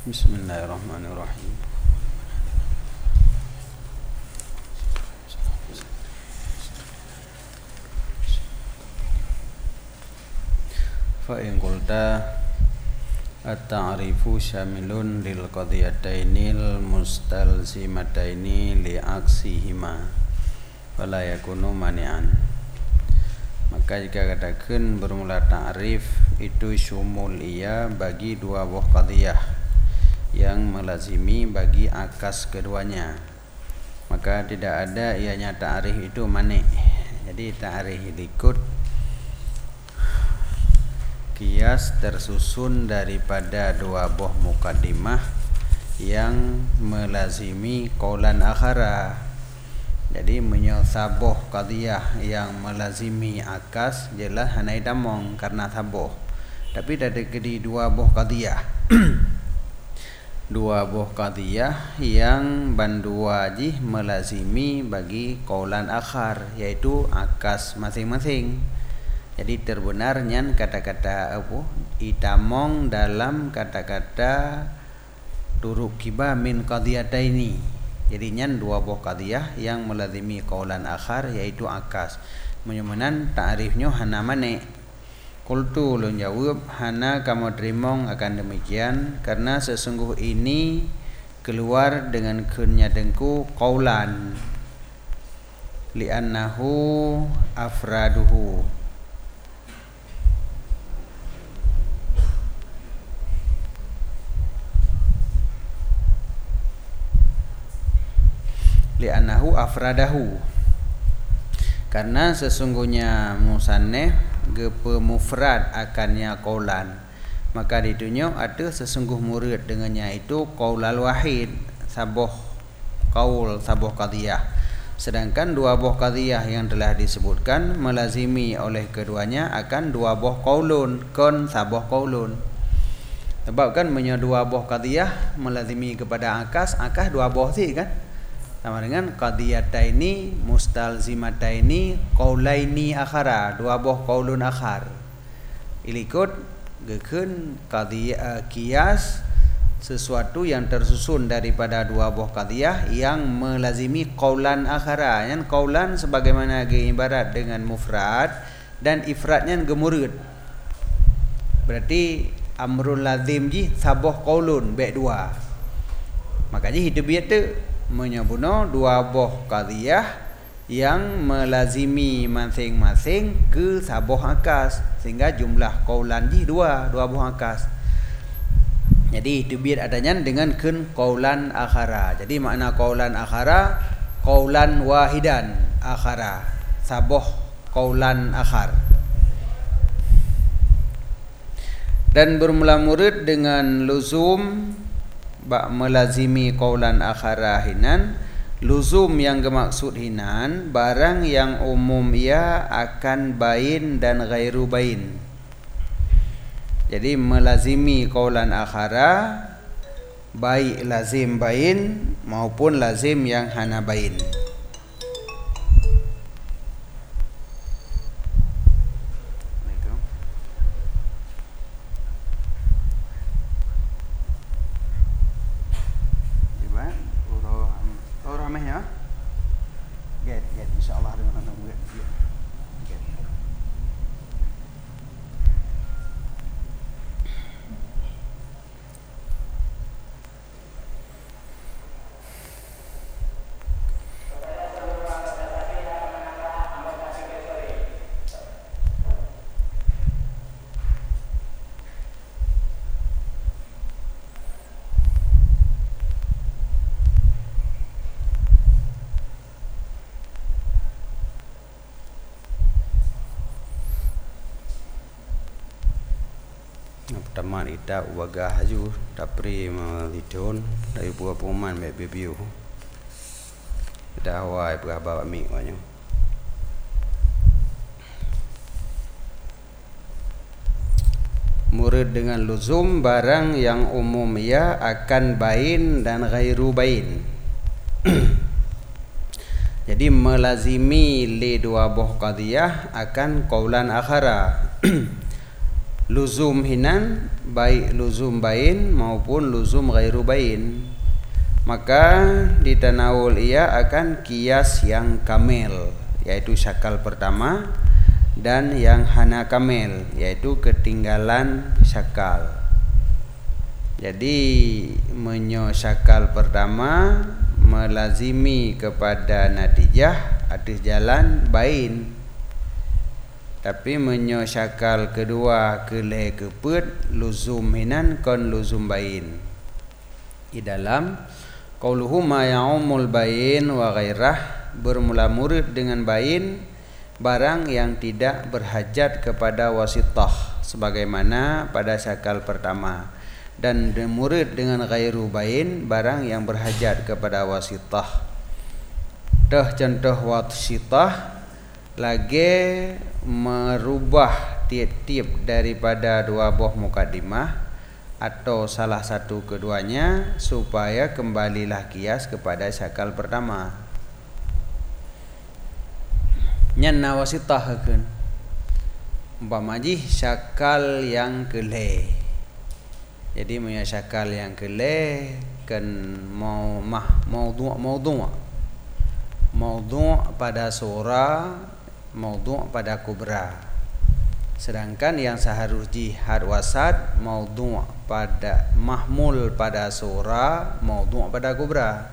Bismillahirrahmanirrahim. Fa in qulta at-ta'rifu syamilun lil qadiyatainil mustalzimataini li aksihima fala yakunu mani'an. Maka jika katakan bermula ta'rif itu syumul ia bagi dua buah qadiyah yang melazimi bagi akas keduanya, maka tidak ada ianya ta'rif itu mani'. Jadi ta'rif ikut kias tersusun daripada dua buah mukaddimah yang melazimi qaulan akhara. Jadi menyosaboh qadiyah yang melazimi akas jelas hanai damong karena saboh. Tapi dari kedua buah qadiyah dua buah qadiyah yang bandua jih melazimi bagi qaulan akhar, yaitu akas masing-masing. Jadi terbenarnya kata-kata apa itamong dalam kata-kata turuk kiba min qadiyataini. Jadi nyan dua buah qadiyah yang melazimi qaulan akhar yaitu akas. Menyamanan ta'rifnya hana mane. Qultu ulun jawab hana kamu terimong akan demikian karena sesungguh ini keluar dengan kenyatengku qaulan li'annahu afraduhu. Li'annahu afradahu, karena sesungguhnya musannif gepemufrad akannya qaulan, maka ditunya ada sesungguh murid dengannya itu qaulal wahid, saboh qaul, saboh qadiyah. Sedangkan dua buah qadiyah yang telah disebutkan melazimi oleh keduanya akan dua buah qaulun, kon saboh qaulun. Sebab kan punya dua buah qadiyah melazimi kepada akas dua buah sih kan. Sama dengan qadiyataini mustalzimataini qaulaini akhara, dua buah qaulun akhar. Ilikut gekeun qadiyah kias sesuatu yang tersusun daripada dua buah qadiyah yang melazimi qaulan akhara. Yang qaulan sebagaimana ibarat dengan mufrad dan ifradnya gemurud. Berarti amrul lazim ji saboh qaulun baik dua. Makanya hidupiyat tu menyebutno dua buah qadiyah yang melazimi masing-masing ke saboh akas, sehingga jumlah qaulan di dua buah akas. Jadi itu biar adanya dengan kun qaulan akhara. Jadi makna qaulan akhara qaulan wahidan akhara, saboh qaulan akhar. Dan bermula murid dengan luzum melazimi qaulan akhara hinan. Luzum yang gemaksud hinan barang yang umum ia akan bain dan ghairu bain. Jadi melazimi qaulan akhara baik lazim bain maupun lazim yang hana bain. Pertama ita wagah haju tapri melidun dari buah pengumuman bebiu ita hawai berapa mi banyak. Murid dengan luzum barang yang umum ia akan bain dan ghairu bain. Jadi melazimi li dua buah qadiyah akan qaulan akhara. luzum hinan baik luzum bain maupun luzum ghairu bain, maka ditanawul ia akan kias yang kamil, yaitu syakal pertama, dan yang hana kamil, yaitu ketinggalan syakal. Jadi menyo syakal pertama melazimi kepada natijah atas jalan bain, tapi menyo syakal kedua keleh keput luzum hinan kon luzum bain. Di dalam qauluhu ma ya'umul bain wa ghairah, bermula murid dengan bain barang yang tidak berhajat kepada wasitah sebagaimana pada syakal pertama, dan murid dengan ghairu bain barang yang berhajat kepada wasitah. Dah contoh wasitah lagi merubah tiap-tiap daripada dua buah mukaddimah atau salah satu keduanya supaya kembalilah kias kepada syakal pertama. Nyan nawasitah kan umpamaji syakal yang keleh. Jadi punya syakal yang keleh kan maudhu' pada surah, maudhu' pada kubra. Sedangkan yang seharusnya had wasat maudhu' pada mahmul pada surah, maudhu' pada kubra.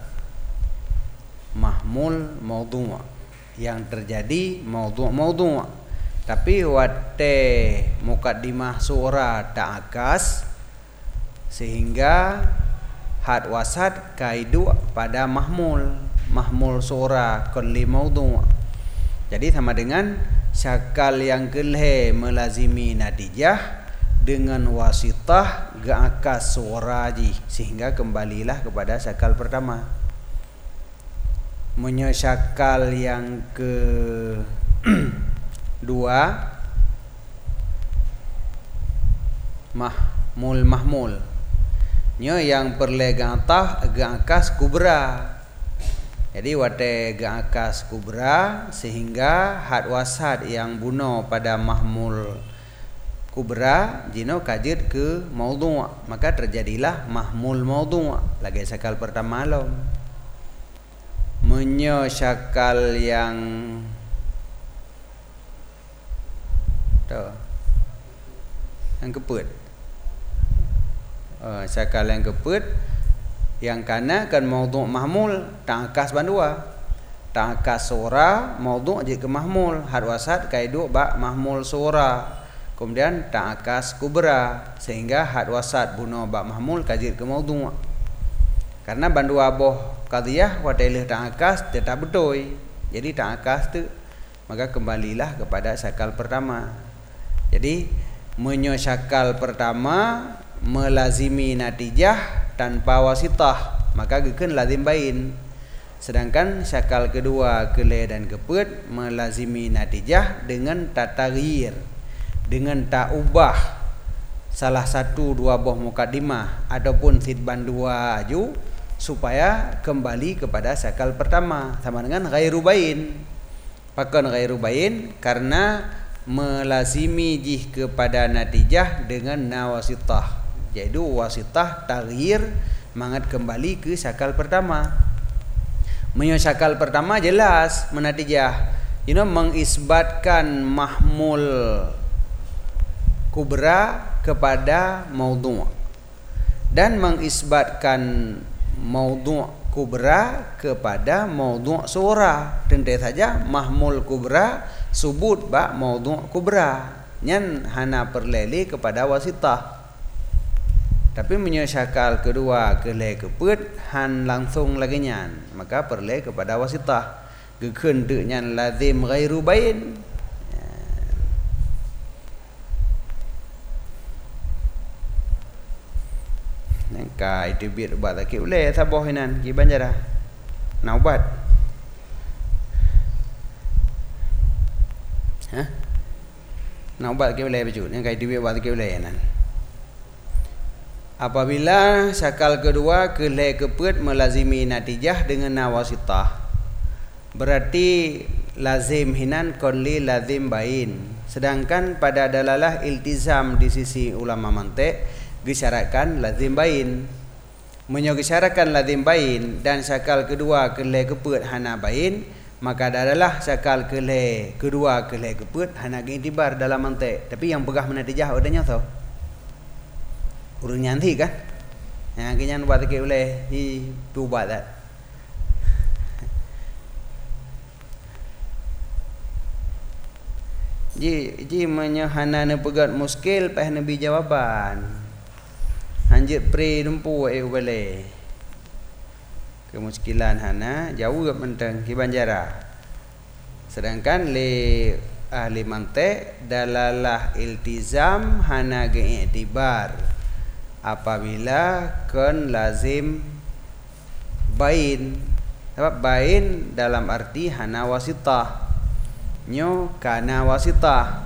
Mahmul maudhu', yang terjadi maudhu', tapi wate mukaddimah surah tak akas sehingga had wasat kaidu pada mahmul surah kulli maudhu'. Jadi sama dengan syakal yang keleh melazimi natijah dengan wasitah ga'akas surah ji, sehingga kembalilah kepada syakal pertama. Menyesyakal yang kedua mahmul nyo yang perlegang tah ga'akas kubra. Jadi wate ga'akas kubra sehingga had wasad yang buno pada mahmul kubra jino kajid ke maudhu', maka terjadilah mahmul maudhu' lagi syakal pertama lom. Menyo syakal yang keput, syakal yang keput yang kana kan maudhu' mahmul tak akas bandua, tak akas surah maudhu' je ke mahmul, had wasat kaidu ba mahmul surah, kemudian tak akas kubra sehingga had wasat buno ba mahmul kajid ke maudhu'. Karena bandua boh qadhiyah watailih tak akas tetap betul, jadi tak akas tu maka kembalilah kepada syakal pertama. Jadi menyo syakal pertama melazimi natijah tanpa wasitah, maka gekeun lazim bain. Sedangkan syakal kedua keleh dan keput melazimi natijah dengan tataghyir, dengan tak ubah salah satu dua buah mukaddimah ataupun sitban dua aju supaya kembali kepada syakal pertama, sama dengan ghairu bain. Pakon ghairu bain karena melazimi jih kepada natijah dengan nawasitah, yaitu wasitah taghyir mangat kembali ke syakal pertama. Menyo syakal pertama jelas menatijah, mengisbatkan mahmul kubra kepada maudhu' dan mengisbatkan maudhu' kubra kepada maudhu' surah. Tentu saja mahmul kubra subut ba maudhu' kubra nyan hana perleli kepada wasitah. Tapi menyesyakal kedua keleh keput han langsung lagi nyan, maka perle kepada wasitah. Gekeun teu nyan lazim ghairu bain. Nangka itu biar ubat tak boleh saboh hinan ki banjara. Na ubat. Na ubat ke boleh baju. Nangka itu biar ubat ke boleh hinan. Apabila syakal kedua keleh keput melazimi natijah dengan nawasitah, berarti lazim hinan konli lazim bain. Sedangkan pada dalalah iltizam di sisi ulama mantik disyaratkan lazim bain. Menyogisyaratkan lazim bain dan syakal kedua kelai keput hana bain, maka dalalah syakal kelai kedua kelai keput hana iktibar dalam mantik. Tapi yang pegah menatijah odanya tau. Urang nyanti kan? Yang kinyan buat ke oleh di tubat dah. Ji menyahana ne pegat muskil pas nabi jawaban. Anjit pre dumpu boleh. Kemuskilan hana jawab mentang ki banjara. Sedangkan le ahli mantik dalalah iltizam hana ge i'tibar apabila kan lazim bain. Sebab bain dalam arti hana wasitah. Nyo kana wasitah.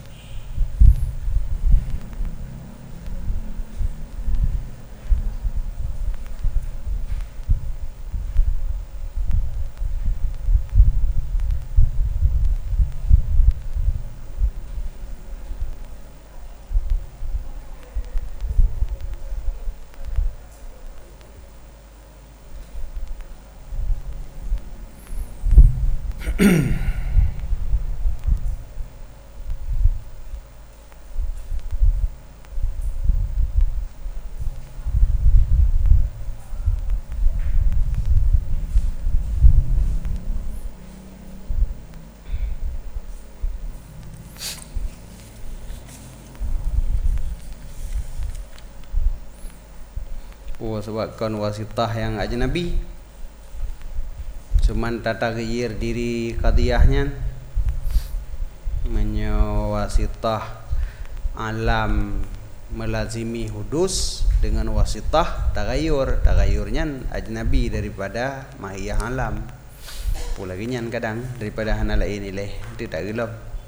Sebabkan wasitah yang ajnabi cuman tata giyir diri qadiyahnya wasitah alam melazimi hudus dengan wasitah tagayurnya ajnabi daripada mahiyah alam pula ginyan kadang daripada hana lain ileh tidak gelap.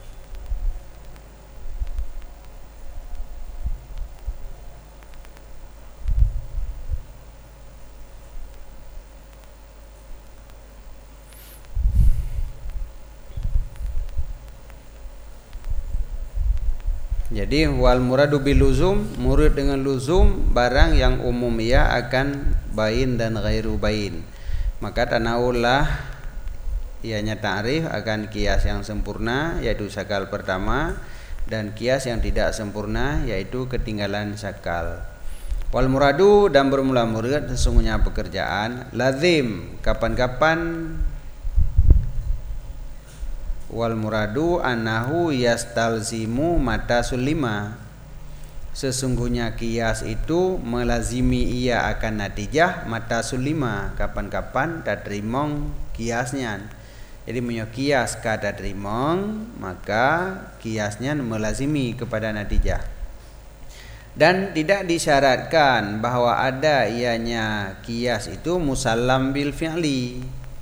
Jadi wal muradu bil luzum, murad dengan luzum barang yang umum ia akan bain dan ghairu bain. Maka tanawulah ianya ta'rif akan kias yang sempurna yaitu syakal pertama dan kias yang tidak sempurna yaitu ketinggalan syakal. Wal muradu dan bermula murad sesungguhnya pekerjaan lazim kapan-kapan. Wal muradu annahu yastalzimu mata sulima. Sesungguhnya kias itu melazimi ia akan natijah mata sulima kapan-kapan tadrimong kiasnya. Jadi punya kias kata tadrimong maka kiasnya melazimi kepada natijah. Dan tidak disyaratkan bahwa ada ianya kias itu musallam bil fi'li.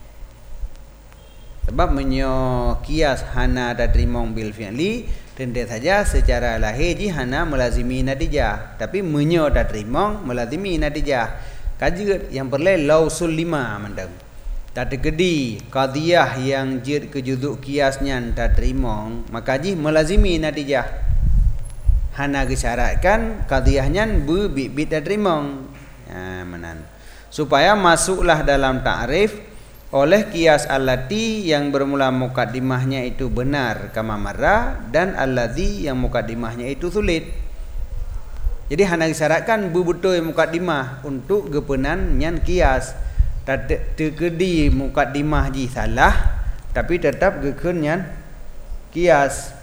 Sebab menyo kias hana tadrimong bil fi'li tentu saja secara lahir hana melazimi natijah, tapi menyo tadrimong melazimi natijah. Kaji yang perlu lausul lima mandang. Tadi kedi qadiyah yang jid kejuduk kiasnya tadrimong maka ji melazimi natijah. Hana disyaratkan qadiyahnya bi tadrimong. Ya menan. Supaya masuklah dalam ta'rif oleh kias allati yang bermula mukaddimahnya itu benar kama marra dan alladzi yang mukaddimahnya itu sulit. Jadi hana disyaratkan betul mukaddimah untuk gepenan nyan kias. Tekedi mukaddimah ji salah tapi tetap gekeun nyan kias.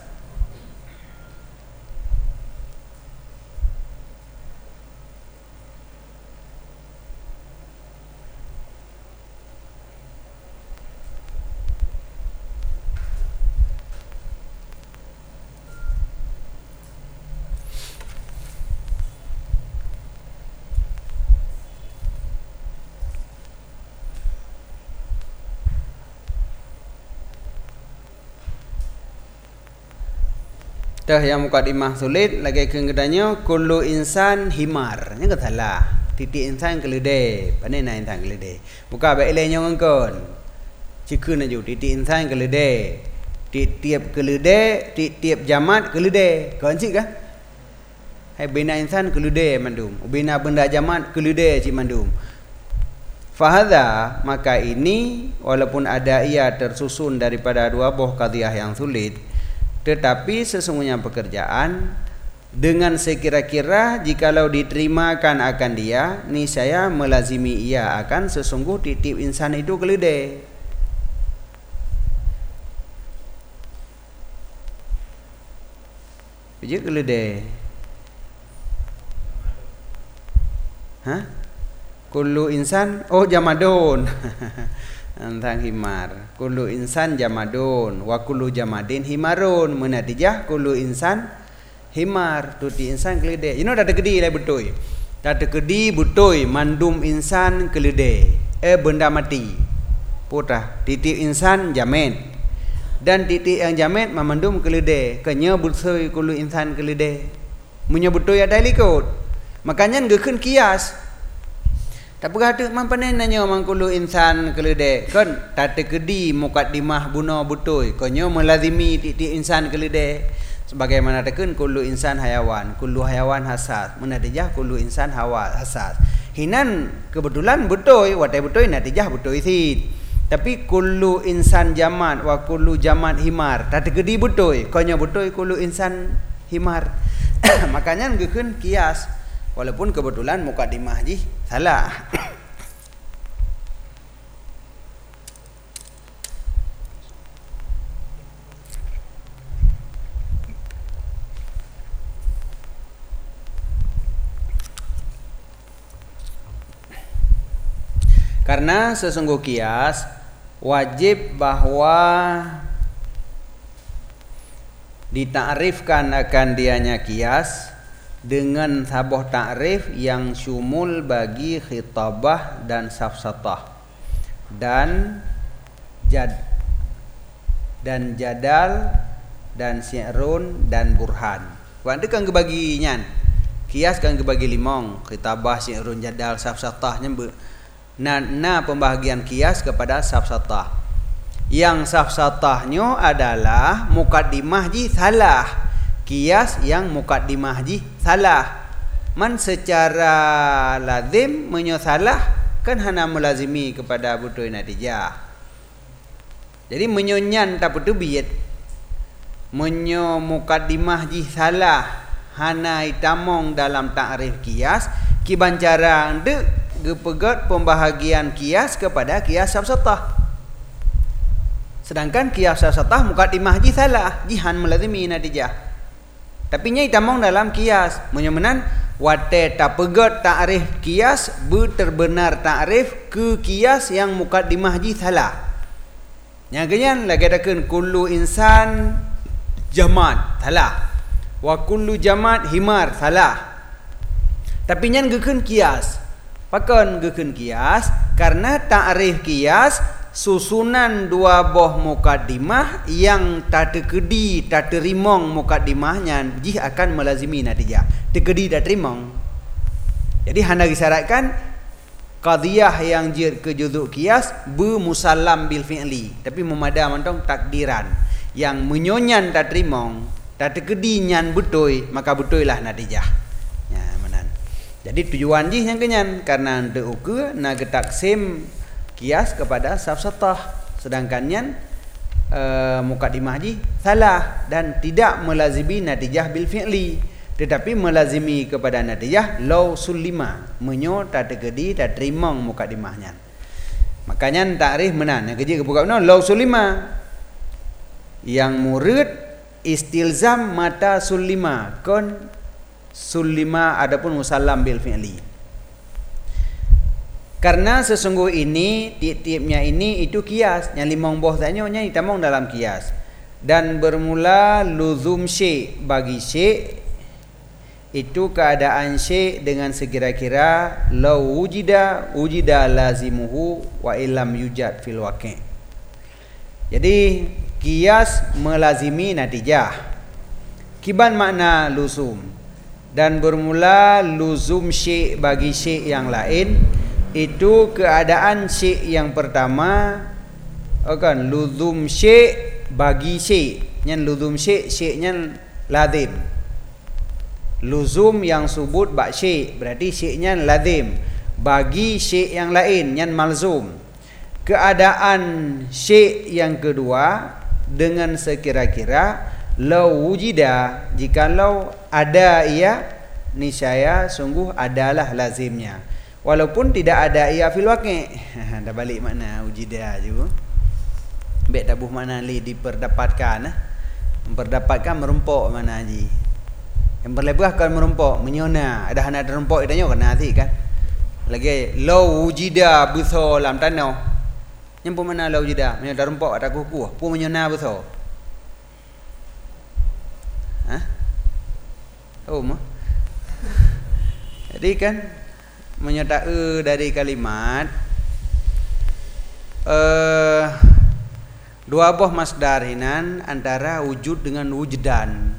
Yang mukadimah sulit lagi keengedanya kullu insan himar. Nya katalah titik insan keledai. Panena insan keledai. Buka baik lain yang engkon. Cikeun aju titik insan keledai. tiap-tiap keledai, tiap-tiap jamat keledai. Kau cik kah? Hai bina insan keledai mandum, bina benda jamat keledai cik mandum. Fahadha, maka ini walaupun ada ia tersusun daripada dua buah qadhiyah yang sulit, tetapi sesungguhnya pekerjaan dengan sekira-kira jikalau diterimakan akan dia, niscaya melazimi ia akan sesungguh titip insan itu keledai. Biji keledai. Hah? Kullu insan jamadun. Tentang himar. Kullu insan jamadun wa kullu jamadin himarun. Menatijah kullu insan himar. Tuti insan keledai. You know dah tegedi lah betul. Dah tegedi betul mandum insan keledai. Benda mati. Putah. Titip insan jamin. Dan titik yang jamin memandum keledai. Kenya betul kullu insan keledai. Munya betul ada likut. Makanya ngekun kias. Tak berada mampan nanya mang kullu insan keledai. Kan tak tekedi mukaddimah buno betul. Kenya melazimi titik insan keledai. Sebagaimana tekun kullu insan hayawan, kullu hayawan hasas. Menatijah kullu insan hawa hasas. Hinan kebetulan betul, watai betul natijah betul isi. Tapi kullu insan jamat wa kullu jamat himar. Tak tergedi betul. Konya betul kullu insan himar. Makanya ngekun kias. Walaupun kebetulan mukadimah ji salah. Karena sesungguh kias wajib bahwa ditakrifkan akan dianya kias dengan sabah takrif yang syumul bagi khitabah dan safsatah dan jadal dan syi'run dan burhan. Wanda kan gebagi nyan. Kias kan gebagi limong, khitabah, syi'run, jadal, safsatah nyembe. Nah pembahagian kias kepada safsatah. Yang safsatahnya adalah mukaddimah ji salah. Kias yang mukaddimah ji salah. Man secara lazim menyosalah kan hana melazimi kepada butuh natijah. Jadi menyonyan tak betul biyat. Menyo mukaddimah ji salah hana itamong dalam takrif kias kibancara de gepegat pembahagian kias kepada kias safsatah. Sedangkan kias safsatah mukaddimah ji salah, jihan melazimi natijah. Tapi nyai tamong dalam kias menyemenan wate tak pegat takrif kias berterbenar takrif ke kias yang mukaddimah ji salah. Yang kenyan lagi adakan kullu insan jamat salah. Wa kullu jamat himar salah. Tapi nyan gekun kias. Pakon gekun kias karena takrif kias susunan dua boh mukaddimah yang tak terkedi tak terimong mukaddimahnya jih akan melazimi natijah. Terkedi tak terimong. Jadi hendak disyaratkan qadhiyah yang jir ke juzuk kias bermusallam bil fi'li, tapi memada mantong takdiran yang menyonyan tak terimong tak terkedi nyan betul, maka betul lah natijah. Ya manan. Jadi tujuan jih yang kenyan karena untuk ukur nak taksim kias kepada safsatah, sedangkan yang mukaddimah ji salah dan tidak melazimi natijah bil fi'li, tetapi melazimi kepada natijah law sulima, menyo tak tergedi tak terimong mukaddimahnya. Makanya takrif menan yang kerja kebuka benar law sulima yang murid istilzam mata sulima kon sulima adapun musallam bil fi'li. Karena sesungguh ini tiap-tiapnya ini itu kias yang limong boh tanya ditamong dalam kias dan bermula luzum syai bagi syai itu keadaan syai dengan sekira-kira law wujida lazimuhu wa illam yujad fil waqi'. Jadi kias melazimi natijah. Kiban makna luzum dan bermula luzum syai bagi syai yang lain itu keadaan syai' yang pertama kan luzum syai' bagi syek nyan luzum syek nyan lazim. Luzum yang subut bak syek berarti syeknya lazim. Bagi syek yang lain nyan malzum. Keadaan syek yang kedua dengan sekira-kira lau wujida, jikalau ada ia niscaya sungguh adalah lazimnya. Walaupun tidak ada ia fil waqi'. Dah balik makna wujida juga. Baik tabuh makna li diperdapatkan. Memperdapatkan merumpok mana haji. Yang berlebih kan merumpok, menyona. Ada anak terumpok itanya kena hati kan. Lagi lau wujida besar dalam tanah. Yang pun mana lau wujida, menyona terumpok ada kuku. Pun menyona besar. Oh mah. Jadi kan menyata dari kalimat dua buah masdar hinan antara wujud dengan wujdan.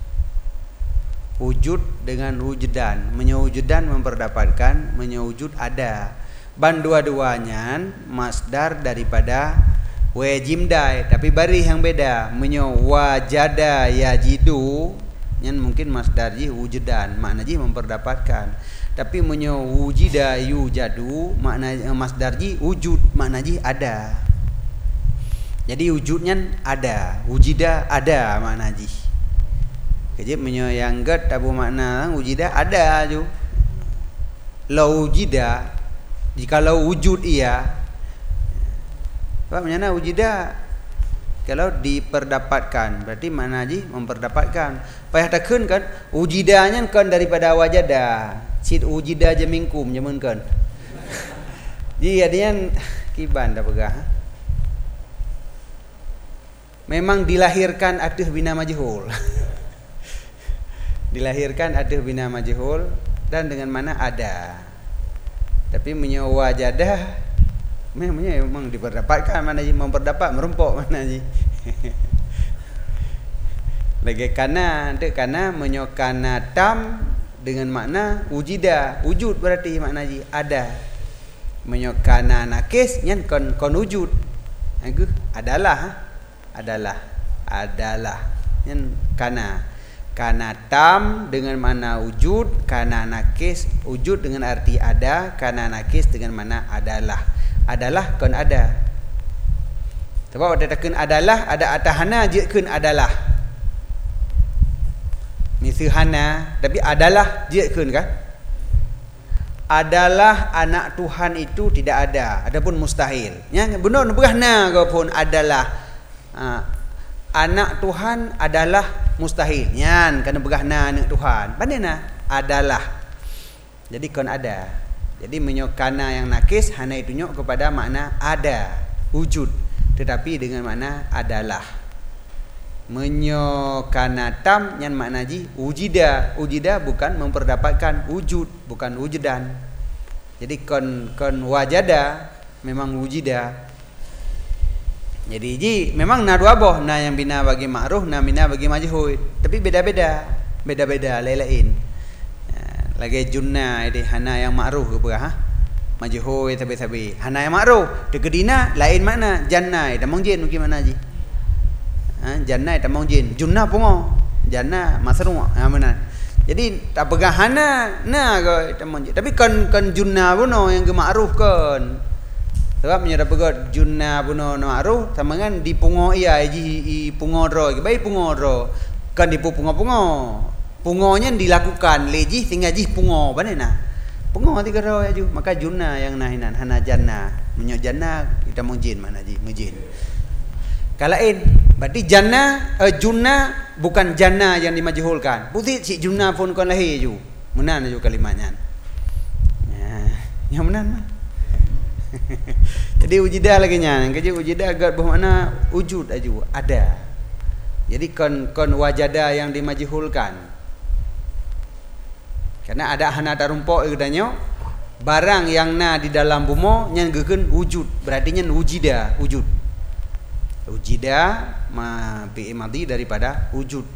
Wujud dengan wujdan. Menyewujudan memperdapatkan, menyewujud ada. Ban dua-duanya masdar daripada wajimdai, tapi bari yang beda. Menyewajada yajidu yang mungkin masdar ji wujdan, makna ji memperdapatkan. Tapi menyewujida yujadu, makna masdar ji wujud, makna ji ada. Jadi wujudnya ada, wujida ada makna ji. Jadi menyayanggat tabu makna wujida ada ju. Lau wujida, jikalau wujud ia. Apa makna wujida? Kalau diperdapatkan, berarti makna ji memperdapatkan. Payah takun kan wujidanya kan daripada wajada. Sid wujida je mingkum jamun kan. Jadi adanya kiban dah pegah. Memang dilahirkan atuh bina majhul. Dilahirkan atuh bina majhul dan dengan mana ada. Tapi menyawajadah memang diperdapatkan, mana ji memperdapat merumpok mana ji. Lagi karena menyokana tam dengan makna wujida, wujud berarti makna ji ada. Menyokana nakis nyan kon wujud. Aku adalah nyan kana tam dengan makna wujud, kana nakis wujud dengan arti ada, kana nakis dengan makna adalah kon ada. Sebab ada takun adalah, ada atahana je kun adalah. Misihana tapi adalah je kun kan? Adalah anak Tuhan itu tidak ada, adapun mustahil. Ya benar berahna kau pun adalah anak Tuhan adalah mustahil. Nyan kena berahna anak Tuhan. Pandailah adalah. Jadi kon ada. Jadi menyokana yang nakis hana itu nyok kepada makna ada, wujud, tetapi dengan makna adalah. Menyokana tam yang makna ji wujida. Wujida bukan memperdapatkan wujud, bukan wujudan. Jadi kon wajada memang wujida. Jadi ji memang na dua boh, na yang bina bagi ma'ruf, na bina bagi majhul, tapi beda-beda lain-lain. Lagi junna ini hana yang ma'ruf ke apa? Majhul tabi-tabi. Hana yang ma'ruf dekedina lain makna. Jannah tamong jin mungkin mana ji? Jannah tamong jin. Junna pungo. Jannah masru. Mana? Jadi tak pegang hana na ke tamong jin. Tapi kan junna puno yang ke ma'ruf kan. Sebab menyada pegat junna puno ma'ruf sama kan di pungo ia ji pungo ro. Baik pungo ro. Kan di pungo. Pungonya dilakukan leji sehingga ji pungo banana. Pungo tiga ro aju. Maka junna yang nahinan hana janna. Menyo janna kita mujin mana ji mujin. Kalain berarti janna junna bukan janna yang dimajhulkan. Putih si junna pun kon lahir ju. Menan aju kalimatnya. Yang menan mah. Jadi wujida lagi nya. Kerja wujida agak bermakna wujud aju ada. Jadi kon wajada yang dimajhulkan. Karena ada hana tarumpok idanyo barang yang na di dalam bumo nyan gekeun wujud, berarti nyan wujida, wujud. Wujida ma fi'il madhi daripada wujud.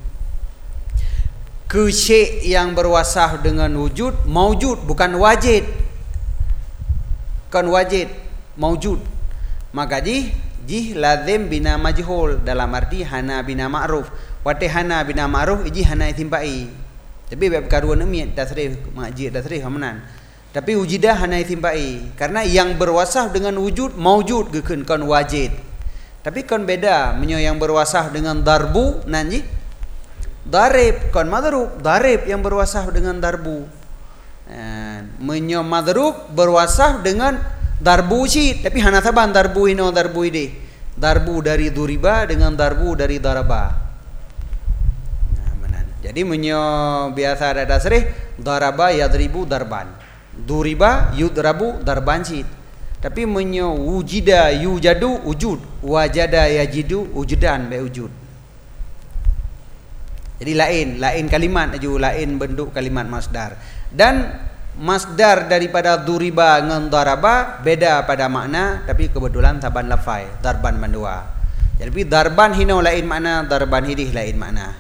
Ke syai' yang berwasaf dengan wujud, maujud bukan wajid. Kan wajid, maujud. Maka iji lazim bina majhul, dalam arti hana bina ma'ruf. Wate hana bina ma'ruf iji hana itimpai. Tapi bab karuan emiat tasrif majid tasrif hamanan. Tapi wujidah hana itimpai, karena yang berwasaf dengan wujud maujud gekeun kon wajid. Tapi kon beda menyo yang berwasaf dengan darbu nanji darib, kon madrub darib yang berwasaf dengan darbu. Menyo madrub berwasaf dengan darbu syid, tapi hana saban darbu hino darbu ide. Darbu dari duriba dengan darbu dari daraba. Jadi menyo biasa ada tasrih daraba yadribu darban. Duriba yudrabu darban syid. Tapi menyo wujida yujadu wujud, wajada yajidu wujudan be wujud. Jadi lain kalimat aju, lain bentuk kalimat masdar. Dan masdar daripada duriba dengan daraba beda pada makna, tapi kebetulan taban lafai darban mandua. Jadi darban hino lain makna, darban hidih lain makna.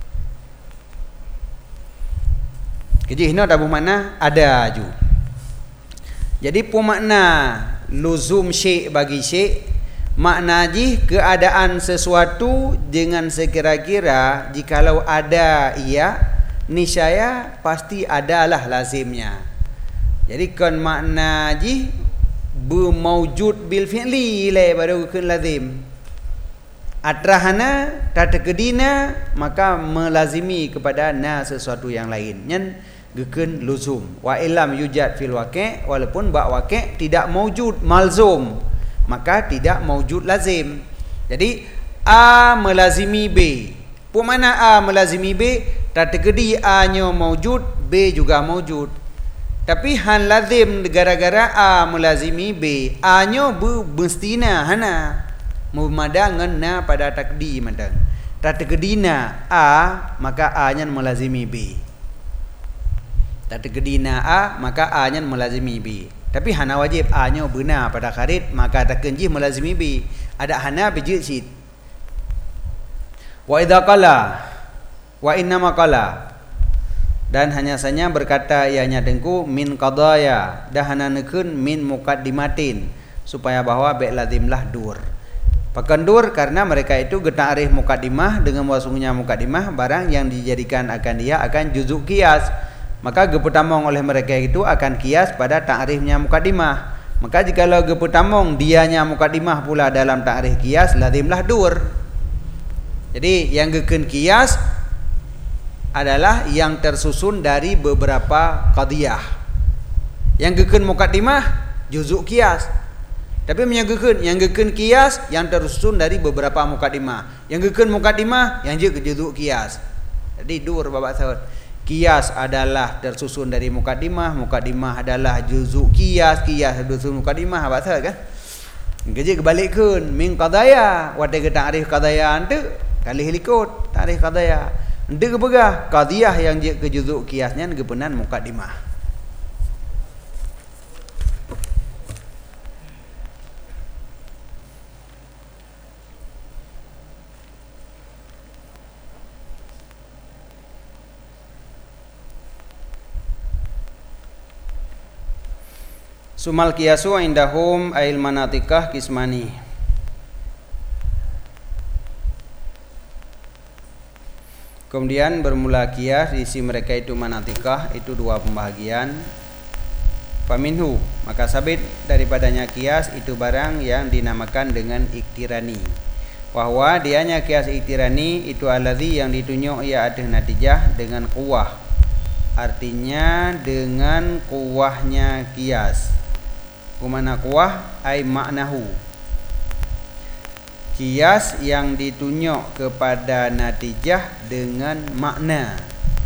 Jadi hino tabu makna ada aju. Jadi pemakna luzum syai' bagi syai', makna ji keadaan sesuatu dengan sekira-kira jikalau ada ia, niscaya pasti adalah lazimnya. Jadi kan makna ji bermaujud bil fi'li le baru kun lazim. Atrahana tatakdina maka melazimi kepada na sesuatu yang lain. Nyen gekeun luzum. Wa illam yujad fil waqi', walaupun ba waqi' tidak maujud malzum, maka tidak maujud lazim. Jadi a melazimi b. Pu mana a melazimi b? Tatkedi a nya maujud, b juga maujud. Tapi han lazim gara-gara a melazimi b. A nya bestina hana memadang na pada takdi madang. Tatkedina a maka a nya melazimi b. Tatkedina a maka a nya melazimi b. Tapi hana wajib a nya benar pada karid, maka takenji melazimi b. Ada hana bijid syid. Wa idza qala wa inna ma qala, dan hanya saja berkata ianya dengku min qadaya, dah hana nekeun min muqaddimatin, supaya bahwa be lazimlah dur. Pakan dur karena mereka itu getarih muqaddimah dengan wasungnya muqaddimah barang yang dijadikan akan dia akan juzuk qiyas. Maka gepetamong oleh mereka itu akan kias pada ta'rifnya muqaddimah. Maka jikalau gepetamong dianya muqaddimah pula dalam ta'rif kias, lazimlah dur. Jadi yang gekeun kias adalah yang tersusun dari beberapa qadiyah. Yang gekeun muqaddimah juzuk kias. Tapi yang gekeun kias yang tersusun dari beberapa muqaddimah. Yang gekeun muqaddimah yang juzuk kias. Jadi dur babak saud. Qiyas adalah tersusun dari muqaddimah, muqaddimah adalah juzuk qiyas, qiyas tersusun muqaddimah, apa sahaja kan? Kerja kebalikkan min qadaya, wate ke ta'rif qadaya ante kali helikot ta'rif qadaya. Ente ke begah qadiyah yang je ke juzuk qiyasnya gepenan muqaddimah. Sumal qiyasu indahum ail manatikah kismani. Kemudian bermula qiyas di sisi mereka itu manatikah itu dua pembahagian. Faminhu, maka sabit daripadanya qiyas itu barang yang dinamakan dengan iktirani. Bahwa dianya qiyas iktirani itu allazi yang ditunjuk ia ada natijah dengan quwah. Artinya dengan quwahnya qiyas. Kumana kuah ai maknahu, qiyas yang ditunjuk kepada natijah dengan makna.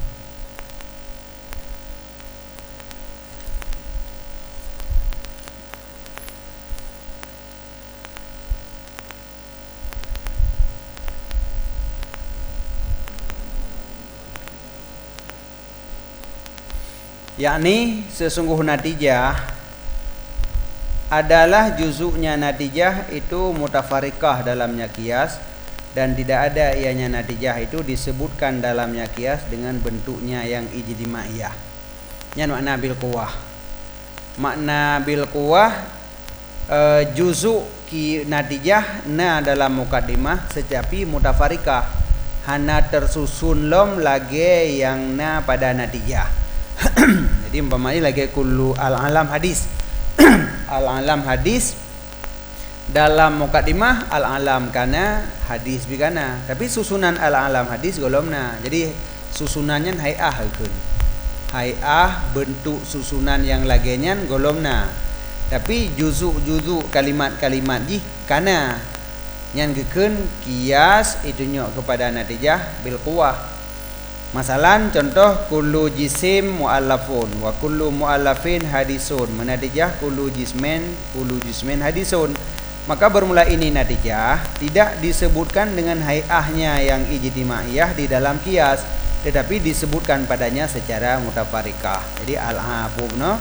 Yakni sesungguh natijah adalah juzuknya natijah itu mutafarikah dalamnya qiyas, dan tidak ada ianya natijah itu disebutkan dalamnya qiyas dengan bentuknya yang ijtimaiyah. Nya makna bil quwah. Makna bil quwah juzuk ki natijah na dalam mukaddimah secapi mutafarikah hana tersusun lom lagi yang na pada natijah. Jadi umpamanya lagi kullu al-alam hadis. Al-alam hadis dalam mukaddimah al-alam kana hadis bigana, tapi susunan al-alam hadis golomna. Jadi susunannya hay'ah ikun. Hay'ah bentuk susunan yang lagenyan golomna. Tapi juzuk-juzuk kalimat-kalimat ji kana yang geken kias itu nyok kepada natijah bil quwah. Masalan contoh kullu jisim muallafun wa kullu muallafin hadisun, menatijah kullu jismin hadisun. Maka bermula ini natijah tidak disebutkan dengan hay'ahnya yang ijtimaiyah di dalam kias, tetapi disebutkan padanya secara mutafarikah. Jadi al-hafub no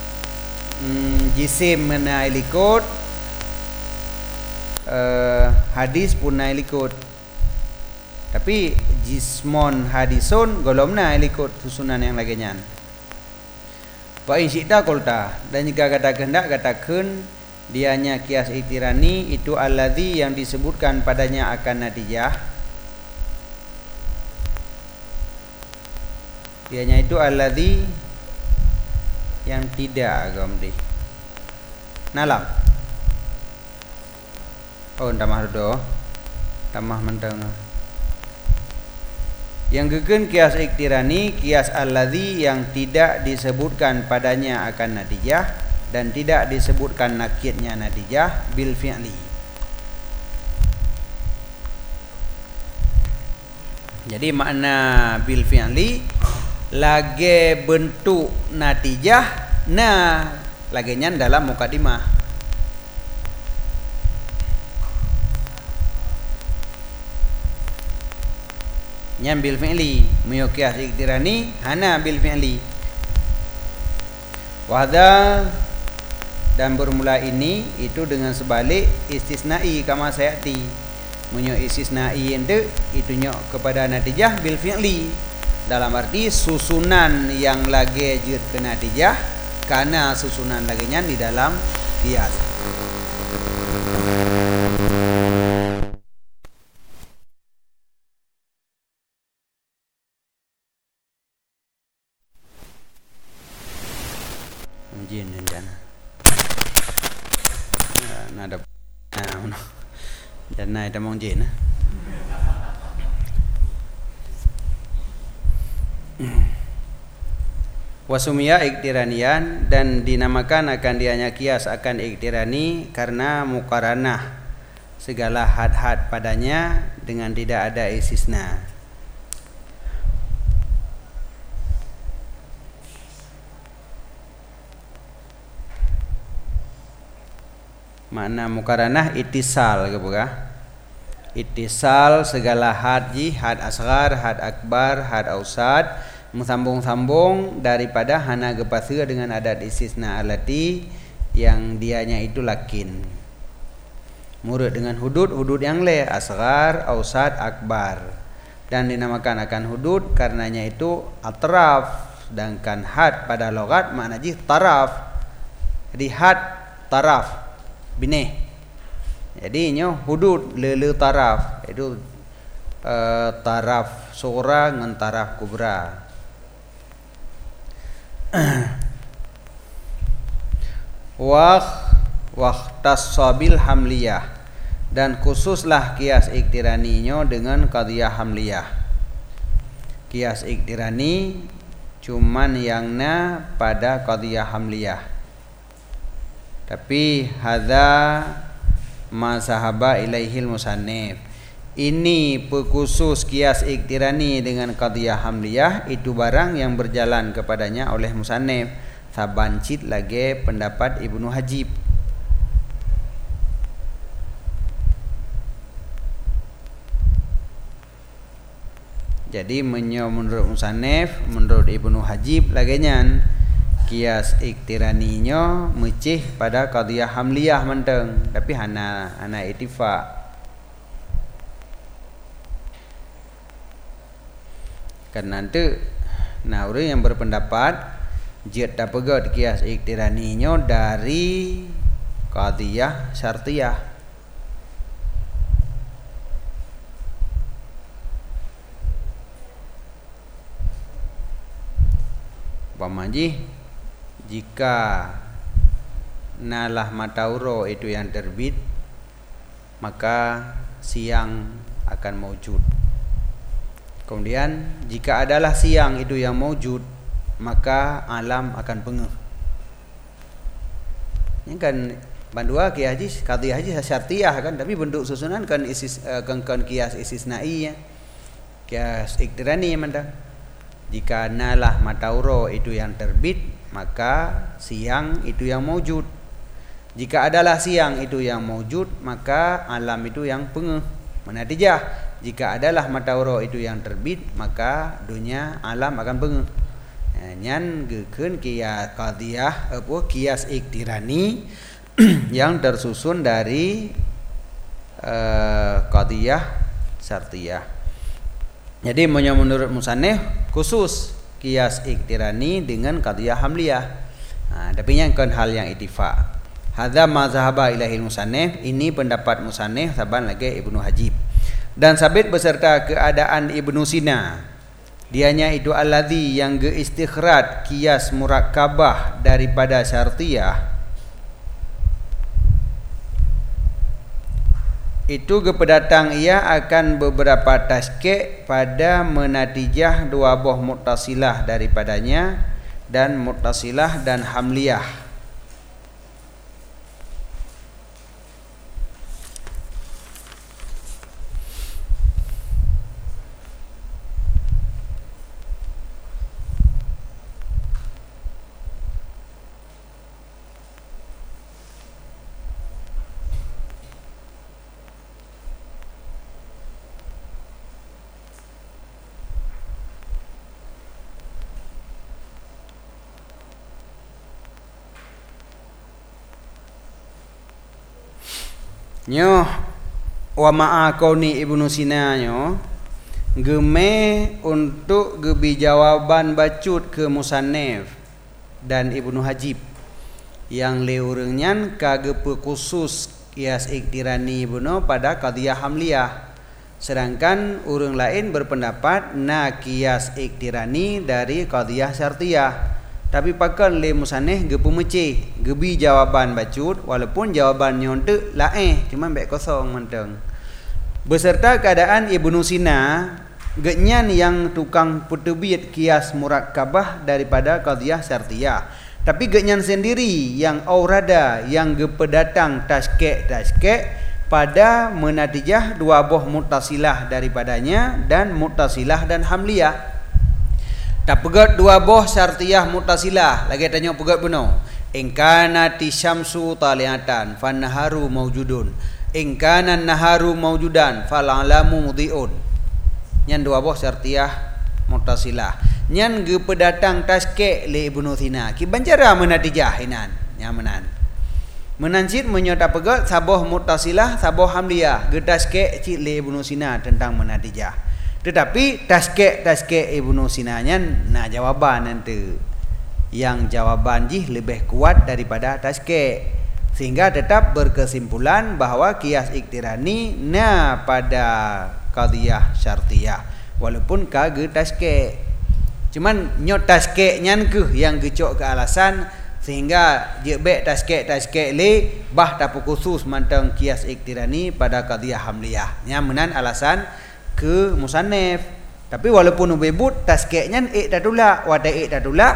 jisim menai likut, hadis pun naik likut, tapi jismon hadisun golomna likut susunan yang laginya. Wa in syi'ta qulta, dan jika kata kehendak katakan dianya kias iktirani itu alladzi yang disebutkan padanya akan natijah. Dianya itu alladzi yang tidak gamdi nalam. Oh tamah do tamah menteng yang gegen kias iktirani kias alladzi yang tidak disebutkan padanya akan natijah dan tidak disebutkan nakidnya natijah bil fi'li. Jadi makna bil fi'li lagi bentuk natijah nah laginya dalam mukaddimah. Nyam bil fi'li miyukias iktirani hana bil fi'li. Wahda dan bermula ini itu dengan sebalik istisnai kama sayati. Munyo istisnai itu nyok kepada natijah bil fi'li. Dalam arti susunan yang lagi jut ke natijah karena susunan laginya di dalam kias. Jin dan nada dan naik damong jin. Wasumia iktiranian dan dinamakan akan dianya kias akan iktirani karena muqaranah segala had-had padanya dengan tidak ada istisna. Makna muqaranah itisal ke bukan? Itisal segala had asghar, had akbar, had ausad sambung-sambung daripada hana gepasa dengan adat istisna alati yang dianya itu lakin. Murud dengan hudud yang le asghar, ausad, akbar. Dan dinamakan akan hudud karenanya itu atraf, sedangkan had pada logat makna ji taraf. Jadi had taraf bineh. Jadi nyo hudud le taraf itu taraf sura dengan taraf kubra. Wahtasabil hamliyah dan khususlah kias iktiraninya dengan qadhiyah hamliyah. Kias iktirani cuman yangna pada qadhiyah hamliyah. Tapi hadza ma sahaba ilaihil musannif. Ini pekhusus kias iktirani dengan qadhiyah hamliyah itu barang yang berjalan kepadanya oleh musannif. Sabancit lagi pendapat Ibnu Hajib. Jadi menurut musannif, menurut Ibnu Hajib laginya kias iktiraninya mecih pada qadhiyah hamliyah menteng, tapi hana ittifaq. Karena nanti orang yang berpendapat jet dapat kias iktiraninya dari qadhiyah syartiyah. Umpamanya jika nalah matauro itu yang terbit, maka siang akan maujud. Kemudian jika adalah siang itu yang maujud, maka alam akan pengeh. Ini kan bandua qadhiyah haji syartiyah kan, tapi bentuk susunan kan qiyas istisnai ya. Qiyas iktirani mandang. Jika nalah matauro itu yang terbit, maka siang itu yang maujud. Jika adalah siang itu yang maujud, maka alam itu yang pengeh. Menatijah, jika adalah matauro itu yang terbit, maka dunia alam akan pengeh. Nyan gekeun qiyas qadhiyah qiyas iktirani yang tersusun dari qadhiyah syartiyah. Jadi menurut musannif khusus qiyas iktirani dengan qadhiyah hamliyah. Tapi yang kan hal yang ittifaq. Hadza ma zahaba ilahil musannif, ini pendapat musannif saban lagi Ibnu Hajib. Dan sabit beserta keadaan Ibnu Sina. Dianya itu alladzi yang geistikhraj qiyas murakkabah daripada syartiyah. Itu kepedatang ia akan beberapa taskik pada menatijah dua buah muttasilah daripadanya dan muttasilah dan hamliyah. Nyo wa ma'a kauni Ibnu Sina nyo geme untuk gebi jawaban bacut ke musannif dan Ibnu Hajib yang leurengnya kagepe khusus qiyas iktirani Ibnu pada qadhiyah hamliyah, sedangkan urang lain berpendapat na qiyas iktirani dari qadhiyah syartiyah. Tapi pakan le musannif gepe meceh gebi jawaban bacut walaupun jawabannya untuk lain cuma baik kosong menteng. Beserta keadaan Ibnu Sina genyan yang tukang petebit qiyas murakkabah daripada qadhiyah syartiyah. Tapi genyan sendiri yang aurada yang gepe datang taskik pada menatijah dua buah muttasilah daripadanya dan muttasilah dan hamliyah. Tak pegat dua buah syartiyah muttasilah. Lagi tanya pegat benar. In kanati syamsu taliatan fan naharu maujudun. In kana naharu maujudan fal alamu mudhiun. Nyan dua buah syartiyah muttasilah. Nyan ge pedatang taskik li Ibnu Sina. Ki banjara menatijah inan. Nyamanan. Menancit menyota pegat sabuh muttasilah, sabuh hamliyah. Ge taskik cik li Ibnu Sina tentang menatijah. Tetapi taskik Ibnu Sinanya nah jawaban nanti yang jawaban jih lebih kuat daripada taskik, sehingga tetap berkesimpulan bahwa qiyas iktirani na pada qadhiyah syartiyah walaupun kage taskik. Cuman nyot taskik nyan ke yang gecok ke alasan sehingga dia baik taskik le bah tapu khusus mantang qiyas iktirani pada qadhiyah hamliyah. Nyamanan alasan ke musannif. Tapi walaupun ubebut taskiknya tatula wa tatula,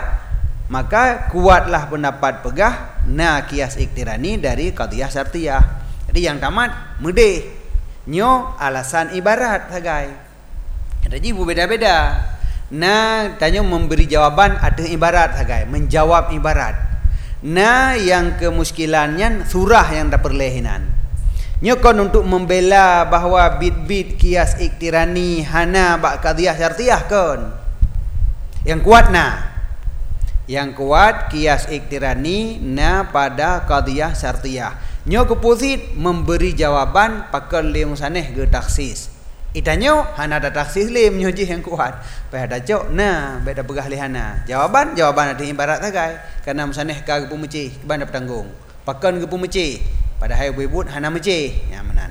maka kuatlah pendapat pegah na qiyas iktirani dari qadhiyah syartiyah. Jadi yang tamat medeh nyo alasan ibarat sagai. Jadi berbeza-beza. Nah tanya memberi jawaban ada ibarat sagai, menjawab ibarat. Nah yang kemuskilannya surah yang tak perlehinan. Nyokon untuk membela bahawa bit-bit qiyas iktirani hana bak qadhiyah syartiyah kon. Yang kuat nah. Yang kuat qiyas iktirani na pada qadhiyah syartiyah. Nyo kepusit memberi jawaban pakal le musannif ge taksis. Itanyo hana ada taksis le menyoji yang kuat. Pai ada cok nah beda begah le hana. Jawaban ada ibarat sagai. Karena musannif ka pemecih ban tanggung. Pakan gepu meceh. Padahal bebut hana meceh. Ya menan.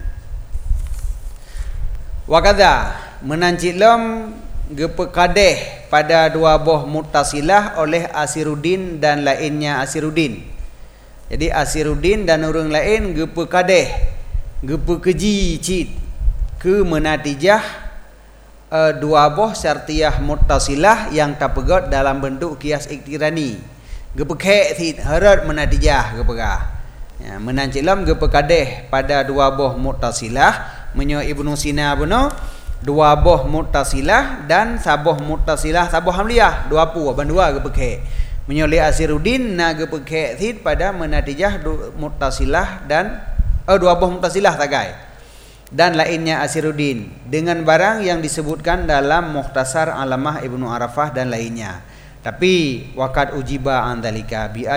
Wakadha menancilom gepu kadeh pada dua buah muttasilah oleh Asiruddin dan lainnya Asiruddin. Jadi Asiruddin dan orang lain gepu kadeh, gepu keji cit ke menatijah dua buah syartiyah muttasilah yang terpegot dalam bentuk kias iktirani. Gepu kek thit harat menatijah gepegah. Ya, menancilam gepu kadeh pada dua buah muttasilah menyo Ibnu Sina beno dua buah muttasilah dan sabuh muttasilah sabuh hamliyah dua pu bandua gepeke menyoli Asiruddin na gepeke thit pada menatijah muttasilah dan dua buah muttasilah tagai dan lainnya Asiruddin dengan barang yang disebutkan dalam Mukhtasar Alamah Ibnu Arafah dan lainnya. Tapi waqad ujiba an dzalika bi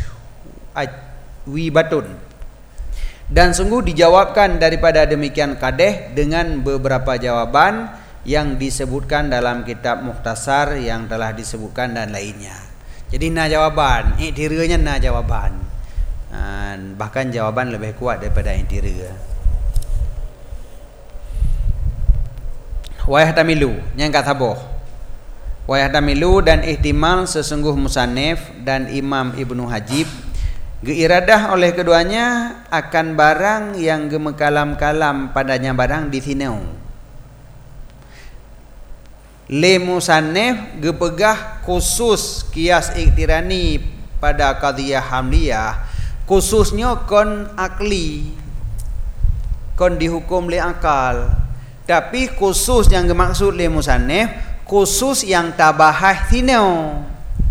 ajwibatun. Dan sungguh dijawabkan daripada demikian kadeh dengan beberapa jawaban yang disebutkan dalam kitab Mukhtasar yang telah disebutkan dan lainnya. Jadi na jawaban, interiornya na jawaban. Bahkan jawaban lebih kuat daripada interior. Wa yahtamilu yang kata boh. Wa yahtamilu dan ihtimal sesungguh musannif dan Imam Ibnu Hajib geiradah oleh keduanya akan barang yang gemekalam-kalam padanya barang di sinau. Le musannif gepegah khusus kias iktirani pada qadhiyah hamliyah, khususnya kon akli, kon dihukum le akal. Tapi khusus yang dimaksud le musannif khusus yang tabahah sinau.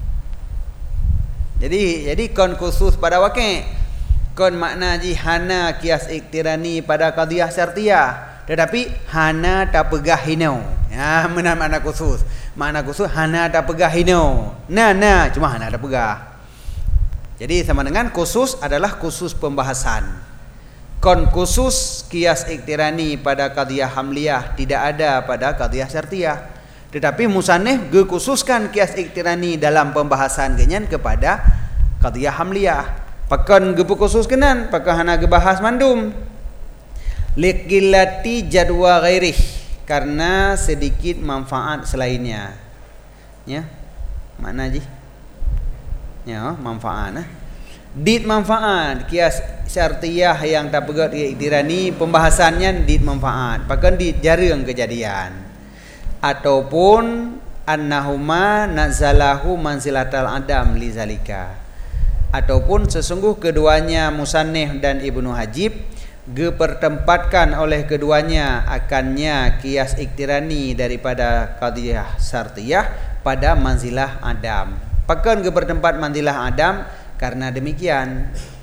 Jadi kon khusus pada wakil kon makna ji hana kias iktirani pada qadhiyah syartiyah tetapi hana tak pegah hinau. Ya makna khusus. Makna khusus hana tak pegah hinau. Nah cuma hana tak pegah. Jadi sama dengan khusus adalah khusus pembahasan. Kon khusus kias iktirani pada qadhiyah hamliyah tidak ada pada qadhiyah syartiyah. Tetapi musannif gekhususkan kias iktirani dalam pembahasan genyan kepada qadhiyah hamliyah. Pakan gepu khusus kenan, pakan hana gebahas mandum. Liqillati jadwa ghairih karena sedikit manfaat selainnya. Ya. Makna ji? Ya, manfaat dit manfaat kias syartiyah yang tak pegat iktirani pembahasannya dit manfaat. Pakan dit jarang kejadian. Ataupun annahuma nazalahu manzilatal adam lizalika, ataupun sesungguh keduanya musannif dan Ibnu Hajib gepertempatkan oleh keduanya akannya kias iktirani daripada qadhiyah syartiyah pada manzilah adam. Pakan gepertempat manzilah adam karena demikian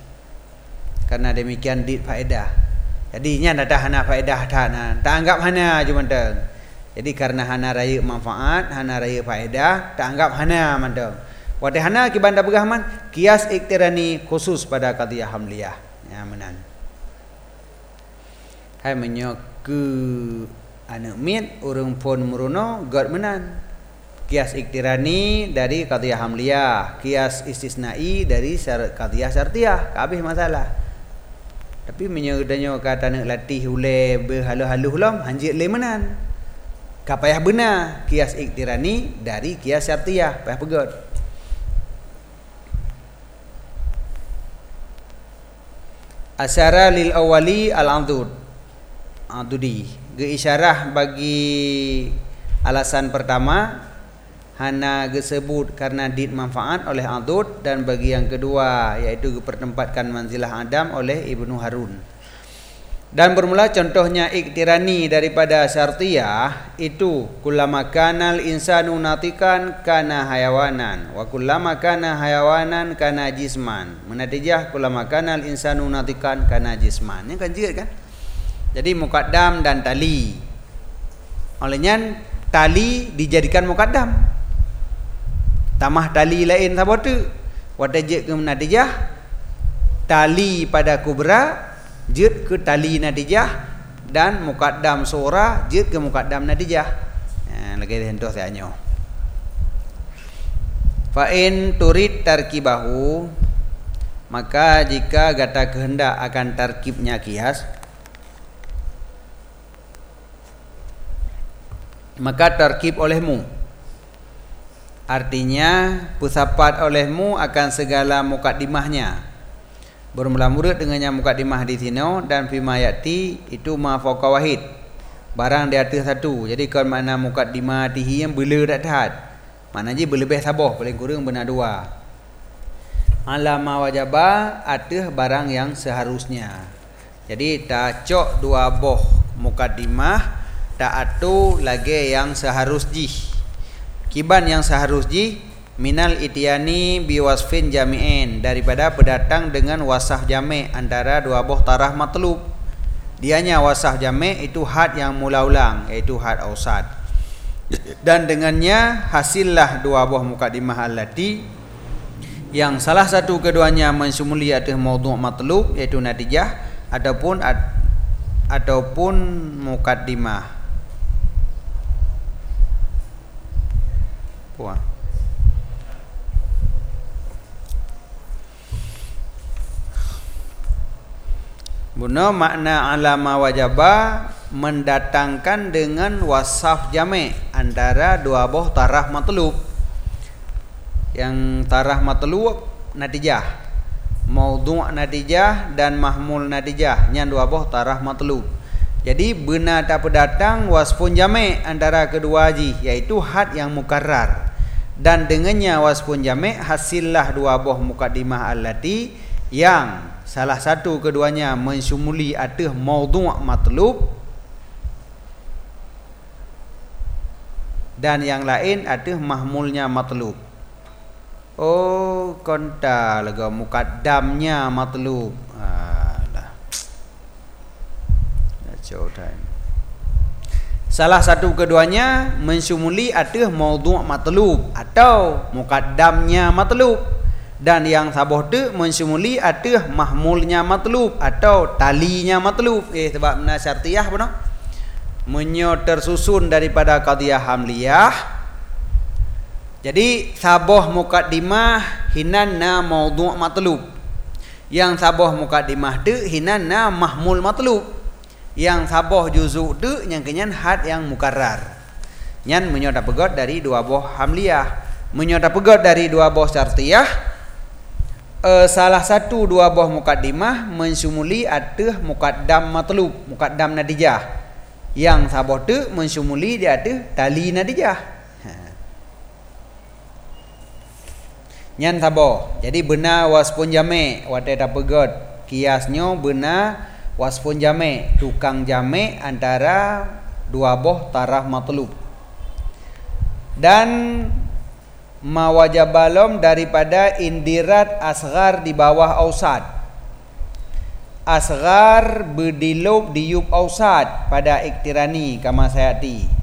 dit faedah. Jadinya ada hana faedah tak anggap hana cuma teng. Jadi karena hana raya manfaat, hana raya faedah, tak anggap hana mandang. Wadai hana kibanda berahman, kias iktirani khusus pada qadhiyah hamliyah. Ya menan. Hai menyok ke anak mit urang pun meruno god menan. Kias iktirani dari qadhiyah hamliyah, kias istisnai dari syarat qadhiyah syartiyah, habis masalah. Tapi menyodanya kata nak latih ule berhalu-halu lam hanjit le menan. Kapayah benar kias iktirani dari kias syartiyah, payah pegot. Asyara lil awali al-adudi. Geisyarah bagi alasan pertama hana gesebut karena dit manfaat oleh adud, dan bagi yang kedua yaitu dipertempatkan manzilah adam oleh Ibnu Harun. Dan bermula contohnya iktirani daripada syartiyah itu kullama kanal insanu natikan kana hayawanan wa kullama kana hayawanan kana jisman. Menatijah kullama kanal insanu natikan kana jisman. Ini kan jerat kan? Jadi muqaddam dan tali. Olehnya tali dijadikan muqaddam. Tamah tali lain apa tu? Wadajik ke menatijah tali pada kubra jid ke tali natijah dan muqaddam surah jid ke muqaddam natijah. Lagi hentos saja. Fa in turid tarkibahu Maka jika gata kehendak akan tarkibnya kias, maka tarkib olehmu, artinya pusapat olehmu akan segala mukaddimahnya. Bermula murid dengannya mukaddimah di sini dan fima yati itu ma fauqa wahid, barang di atas satu. Jadi kalau makna mukaddimah tihi yang bela tak tahat, maknanya berlebih sabah, paling kurang benar dua. Alama wajabah atas barang yang seharusnya. Jadi tak cok dua boh mukaddimah, tak atu lagi yang seharus ji. Kiban yang seharus ji minal itiani biwasfin jami'in, daripada berdatang dengan wasaf jami' antara dua boh tarah matlub. Dianya wasaf jami' itu had yang mula ulang, iaitu had ausad. Dan dengannya hasillah dua boh mukaddimah allati yang salah satu keduanya mensumuli atas maudhu' matlub, iaitu natijah ataupun mukaddimah. Puan. Guna makna alama wajabah mendatangkan dengan wasaf jami' antara dua boh tarah matlub. Yang tarah matlub natijah, maudhu' natijah dan mahmul natijah, yang dua boh tarah matlub. Jadi benar tak berdatang wasfun jami' antara kedua ji, iaitu had yang mukarrar. Dan dengannya wasfun jami' hasillah dua boh mukaddimah allati yang salah satu keduanya mensumuli atas maudhu' matlub dan yang lain atas mahmulnya matlub. Oh, konta lega mukaddamnya matlub. Alah. Salah satu keduanya mensumuli atas maudhu' matlub atau mukaddamnya matlub, dan yang sabah tu mensumuli atas mahmulnya matlub atau talinya matlub. Sebab mana syartiyah benar? Menyo tersusun daripada qadiyah hamliyah. Jadi sabah mukaddimah hinanna maudhu' matlub. Yang sabah mukaddimah tu hinanna mahmul matlub. Yang sabah juzuk tu yang kenyan had yang mukarrar. Nyan menyoda pegot dari dua boh hamliyah. Menyoda pegot dari dua boh syartiyah. Salah satu dua boh mukaddimah mensumuli atas mukaddam matlub, mukaddam natijah. Yang sabah tu mensumuli di atas tali natijah. Nyan sabah. Jadi benar wasfun jami', wate tak pegot. Kiasnya benar wasfun jami', tukang jami' antara dua boh tarah matlub. Dan mawajabalom daripada indirat asghar di bawah ausad. Asghar berdilub diub ausad pada iktirani kama sayati.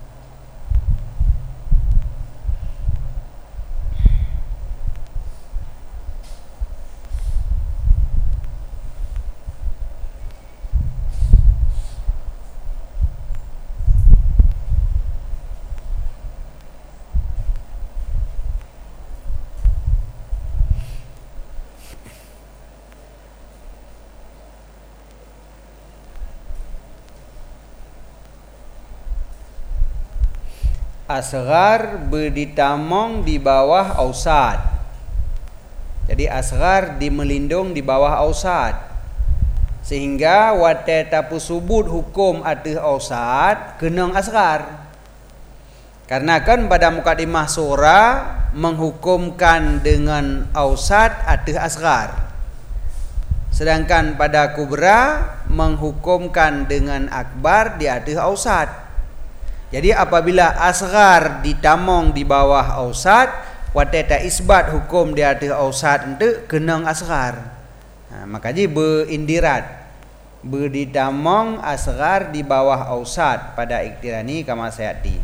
Asghar berditamong di bawah ausad. Jadi asghar dimelindung di bawah ausad, sehingga wate tapu subut hukum atas ausad kenang asghar. Karena kan pada mukaddimah surah menghukumkan dengan ausad atas asghar, sedangkan pada kubra menghukumkan dengan akbar di atas ausad. Jadi apabila asghar ditamong di bawah ausad, wate tak isbat hukum di atas ausad untuk kenang asghar. Makanya berindirat, berditamong asghar di bawah ausad pada iktirani kama sayati.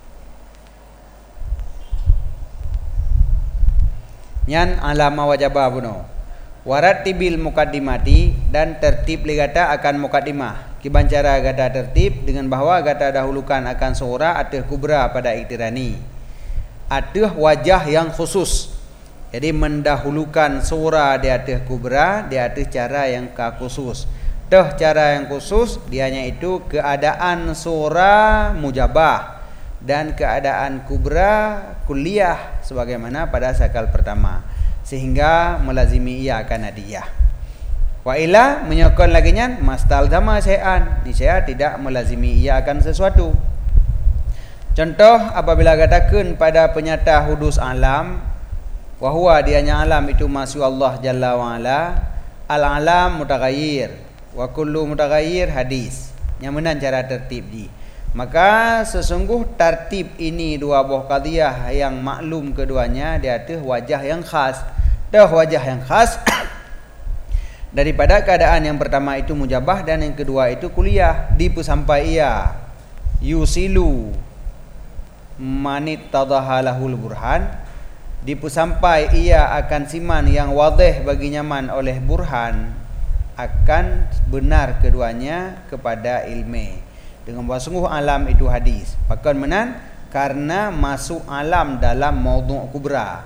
Nyan alama wajabah buno. Warattibil mukaddimati, dan tertib ligata akan mukaddimah. Kiban cara gata tertib dengan bahawa gata dahulukan akan surah atau kubra pada iktirani. Atau wajah yang khusus. Jadi mendahulukan surah di atas kubra, di atas cara yang khusus. Dah cara yang khusus dianya itu keadaan surah mujabah dan keadaan kubra kulliyah sebagaimana pada sakal pertama, sehingga melazimi ia akan hadiyah. Wa ila menyokon laginya mastaldama syai'an, niscaya tidak melazimi ia akan sesuatu. Contoh apabila katakan pada penyata hudus alam, wahwa dianya alam itu masih Allah Jalla wa Ala, al-alam mutaghayyir wa kullu mutaghayyir hadis. Yang mana cara tertib di. Maka sesungguh tertib ini dua buah qadiyah yang maklum keduanya di atas wajah yang khas. Dah wajah yang khas daripada keadaan yang pertama itu mujabah dan yang kedua itu kuliah. Dipu sampai ia yusilu manit tadahalahul burhan, dipu sampai ia akan siman yang wadih bagi nyaman oleh burhan, akan benar keduanya kepada ilmu. Dengan bahawa sungguh alam itu hadis. Pakan menan karena masuk alam dalam maudhu' kubra.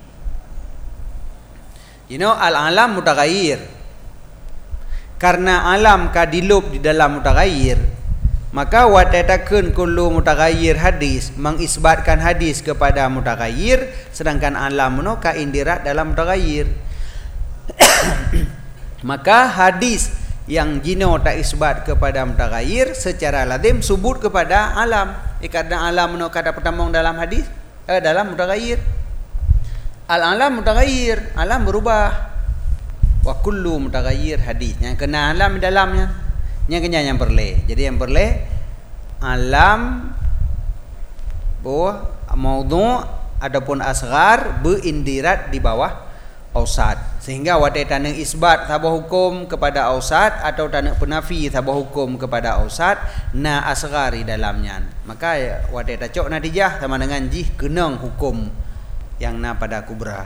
You know, al-alam mutaghayyir. Karena alam kadilub di dalam mutaghayyir, maka watatakan kullu mutaghayyir hadis, mengisbatkan hadis kepada mutaghayyir, sedangkan alam no ka indirat dalam mutaghayyir. Maka hadis yang jino tak isbat kepada mutaghayyir secara lazim subut kepada alam. Karena alam no kata pertama dalam hadis dalam mutaghayyir. Al-alam mutaghayyir, alam berubah. Wa kullu mutaghayyir hadis. Yang kena alam di dalamnya. Yang kena yang berleh. Jadi yang berleh alam buah maudhu' ataupun asghar berindirat di bawah ausad, sehingga wadai tanah isbat sabah hukum kepada ausad atau tanah penafi sabah hukum kepada ausad na asghar di dalamnya. Maka wadai tacok natijah sama dengan jih kenang hukum yang na pada kubra.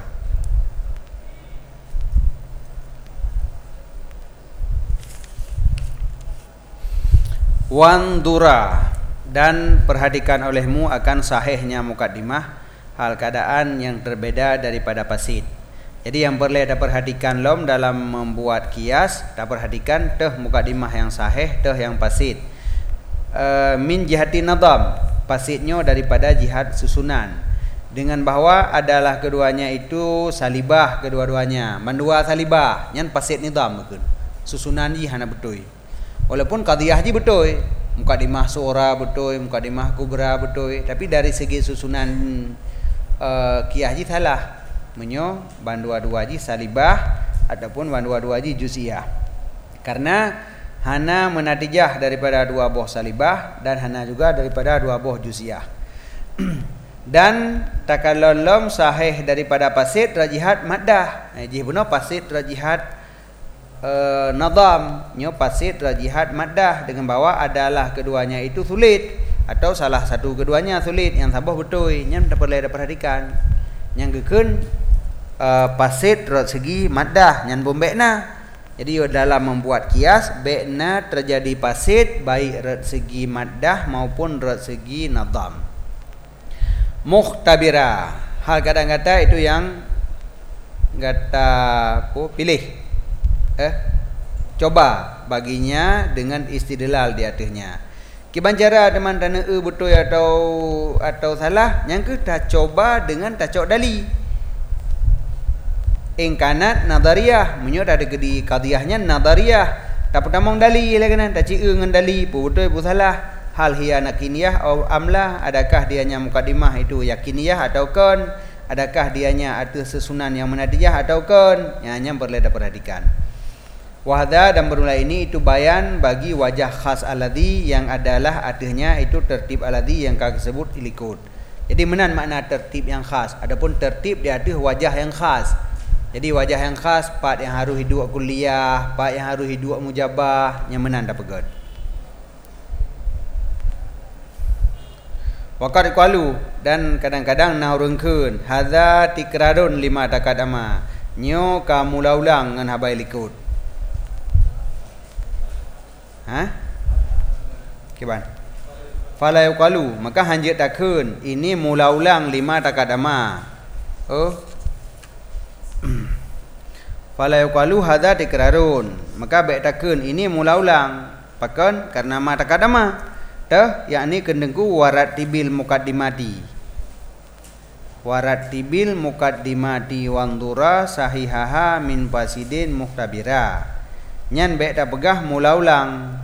Wandura, dan perhatikan olehmu akan sahihnya mukaddimah hal keadaan yang terbeda daripada pasid. Jadi yang perlu ada perhatikan lom dalam membuat kias, tak perhatikan teh mukaddimah yang sahih, teh yang pasid. Min jihati nadam, pasidnya daripada jihad susunan. Dengan bahawa adalah keduanya itu salibah kedua-duanya. Mandua salibah, yang pasid nidam betul. Susunan ji hana betul. Walaupun qadiyah ji betul. Mukaddimah surah betul, mukaddimah kubra betul, tapi dari segi susunan kias ji salah. Menyo bandua-dua ji salibah ataupun bandua-dua ji juz'iyah. Karena hana menatijah daripada dua buah salibah dan hana juga daripada dua buah juz'iyah. Dan takallallam sahih daripada pasid rajihat maddah. Jih benar pasid rajihat nadam, nyo pasid rajihat maddah, dengan bahawa adalah keduanya itu sulit atau salah satu keduanya sulit, yang sabah betul, yang tak perlu ada perhatikan. Yang gekun pasid dari segi maddah yang bombekna. Jadi dalam membuat kias bekna terjadi pasid baik dari segi maddah maupun dari segi nadam. Mukhtabira, hal kata-kata itu yang kata pilih coba baginya dengan istidlal di atasnya. Kibancara teman tana betul atau salah, yang kita coba dengan tacok dali. Ingkanat nadariyah, menyo ada di qadiyahnya nadariyah. Tak pertama dali lah kan, tak cik dengan dali betul pun salah. Hal hiya nakiniyah atau amlah, adakah dianya mukaddimah itu yakiniyah atau kan? Adakah dianya ada sesunan yang menatijah atau kan? Yang perlu ada perhatikan. Wahda dan bermula ini itu bayan bagi wajah khas alladhi yang adalah artinya itu tertib alladhi yang kau sebut ilikut. Jadi menan makna tertib yang khas. Adapun tertib dia ada wajah yang khas. Jadi wajah yang khas, part yang harus hidup kuliah, part yang harus hidup mujabah, yang menan dah pegat. Waqad qalu, dan kadang-kadang naurungkeun hadza tikrarun lima takadama. Nyo kamu laulang ngan habai likut. Kiban. Fala yuqalu, maka hanjit takun ini mula ulang lima takadama. Fala yuqalu hadza tikrarun. Maka baik takun ini mula ulang. Pakan karena ma takadama. Tah yakni kendengku warattibil muqaddimati. Warattibil muqaddimati wandura sahihaha min fasidin muhtabira. Nyan baik tak pegah mula ulang.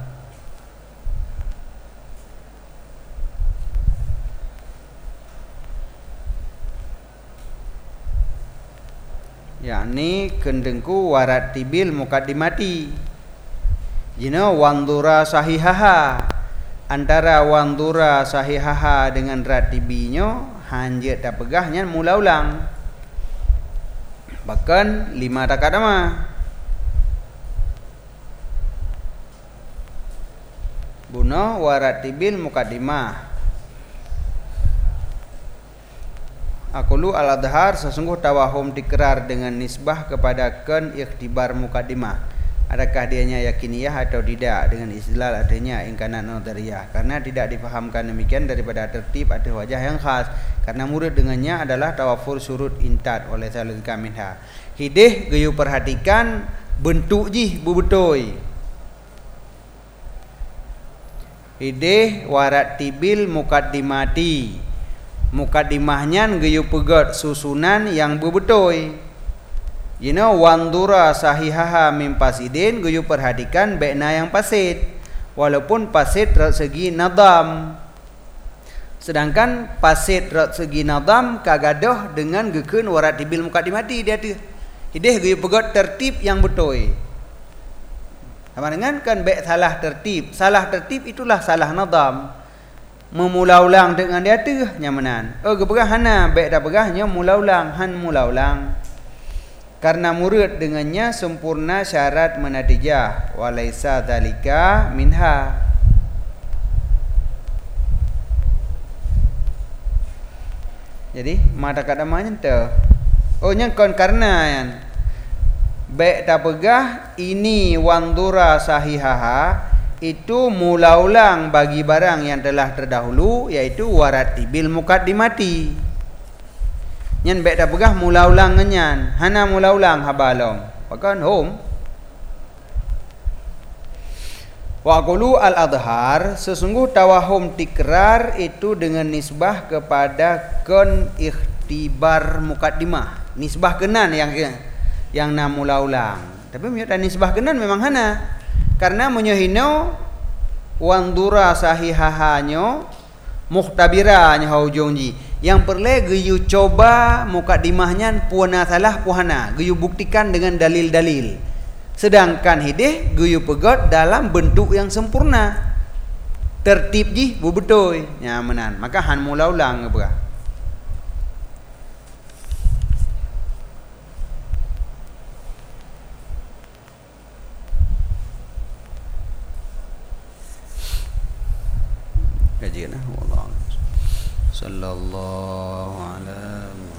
Yakni kendengku warattibil muqaddimati. Jina wandura sahihaha. Antara wandura sahihaha dengan ratibinyo hanjat tak pegahnya mula ulang. Bahkan 5 takadama. Buno warattibil muqaddimah. Aqulu al-adhar sesungguh tawahum tikrar dengan nisbah kepada kan ikhtibar muqaddimah. Adakah dianya yakiniyah atau tidak dengan istilal adanya ingkana nadariyah. Karena tidak difahamkan demikian daripada tertib atau wajah yang khas. Karena murid dengannya adalah tawafur surut intat oleh salika minha. Hidih gayu perhatikan bentuk jih bubetoy. Hidih warattibil muqaddimati. Mukaddimahnya gayu pegat susunan yang berbetoi. Wandura sahihaha min pasidin gayu perhatikan baikna yang pasid. Walaupun pasid dari segi nadam. Sedangkan pasid dari segi nadam kagadoh dengan gekeun warattibil mukaddimati dia tu. Hidih gayu pegat tertib yang betoi. Sama dengan kan baik salah tertib. Salah tertib itulah salah nadam. Memula ulang dengan dia tu nyamanan. Gepegah hana baik dah pegahnya mula ulang han mula ulang. Karena murid dengannya sempurna syarat menatijah walaisa dzalika minha. Jadi mata kadamanya tu. Nya kon karena yan. Baik dah pegah ini wandura sahihaha itu mula ulang bagi barang yang telah terdahulu yaitu warattibil muqaddimati. Nyan baik dah pegah mula ulang nyan. Hana mula ulang habalong. Pakan home. Wa qulu al-adhar sesungguh tawahum tikrar itu dengan nisbah kepada kon ikhtibar muqaddimah. Nisbah kenan yang na mula ulang. Tapi menyata nisbah kenan memang hana. Karena menyohino wandura sahihahanyo muhtabiranya haujongji. Yang perlu geyu coba mukaddimahnya puana salah puhana. Geyu buktikan dengan dalil-dalil. Sedangkan hidih geyu pegot dalam bentuk yang sempurna. Tertib ji bubetoy. Nyamanan. Maka han mula ulang apa? kajian wallahu sallallahu alaihi